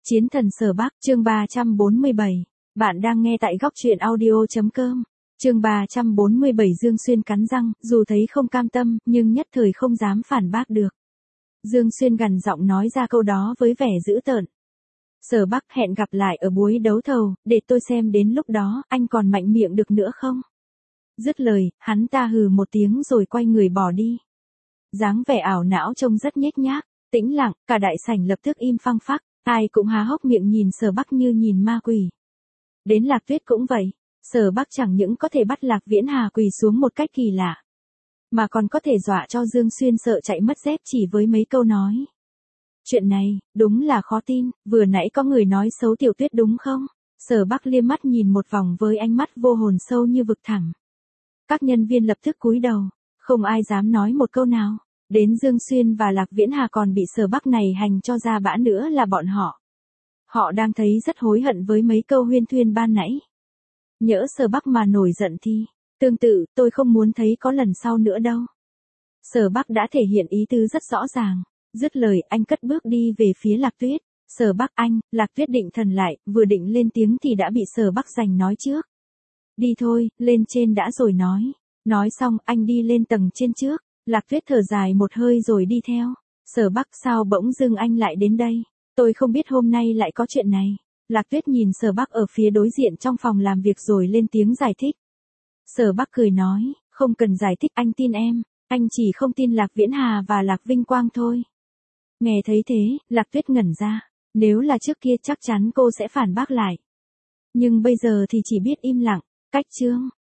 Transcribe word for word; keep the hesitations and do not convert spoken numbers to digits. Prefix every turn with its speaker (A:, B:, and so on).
A: Chiến thần Sở Bắc, chương ba trăm bốn mươi bảy. Bạn đang nghe tại góc truyện audio.com. Chương ba trăm bốn mươi bảy. Dương Xuyên cắn răng, dù thấy không cam tâm, nhưng nhất thời không dám phản bác được. Dương Xuyên gằn giọng nói ra câu đó với vẻ dữ tợn. Sở Bắc, hẹn gặp lại ở buổi đấu thầu, để tôi xem đến lúc đó, anh còn mạnh miệng được nữa không? Dứt lời, hắn ta hừ một tiếng rồi quay người bỏ đi. Dáng vẻ ảo não trông rất nhếch nhác, tĩnh lặng, cả đại sảnh lập tức im phăng phắc, ai cũng há hốc miệng nhìn Sở Bắc như nhìn ma quỷ. Đến Lạc Tuyết cũng vậy, Sở Bắc chẳng những có thể bắt Lạc Viễn Hà quỳ xuống một cách kỳ lạ, mà còn có thể dọa cho Dương Xuyên sợ chạy mất dép chỉ với mấy câu nói. Chuyện này, đúng là khó tin, vừa nãy có người nói xấu Tiểu Tuyết đúng không? Sở Bắc liếc mắt nhìn một vòng với ánh mắt vô hồn sâu như vực thẳm. Các nhân viên lập tức cúi đầu, không ai dám nói một câu nào. Đến Dương Xuyên và Lạc Viễn Hà còn bị Sở Bắc này hành cho ra bã nữa là bọn họ. Họ đang thấy rất hối hận với mấy câu huyên thuyên ban nãy. Nhỡ Sở Bắc mà nổi giận thì, tương tự, tôi không muốn thấy có lần sau nữa đâu. Sở Bắc đã thể hiện ý tứ rất rõ ràng. Dứt lời, anh cất bước đi về phía Lạc Tuyết. Sở Bắc anh, Lạc Tuyết định thần lại, vừa định lên tiếng thì đã bị Sở Bắc giành nói trước. Đi thôi, lên trên đã rồi nói. Nói xong, anh đi lên tầng trên trước. Lạc Tuyết thở dài một hơi rồi đi theo. Sở Bắc, sao bỗng dưng anh lại đến đây? Tôi không biết hôm nay lại có chuyện này. Lạc Tuyết nhìn Sở Bắc ở phía đối diện trong phòng làm việc rồi lên tiếng giải thích. Sở Bắc cười nói, không cần giải thích, anh tin em. Anh chỉ không tin Lạc Viễn Hà và Lạc Vinh Quang thôi. Nghe thấy thế, Lạc Tuyết ngẩn ra. Nếu là trước kia chắc chắn cô sẽ phản bác lại. Nhưng bây giờ thì chỉ biết im lặng. Cách chương.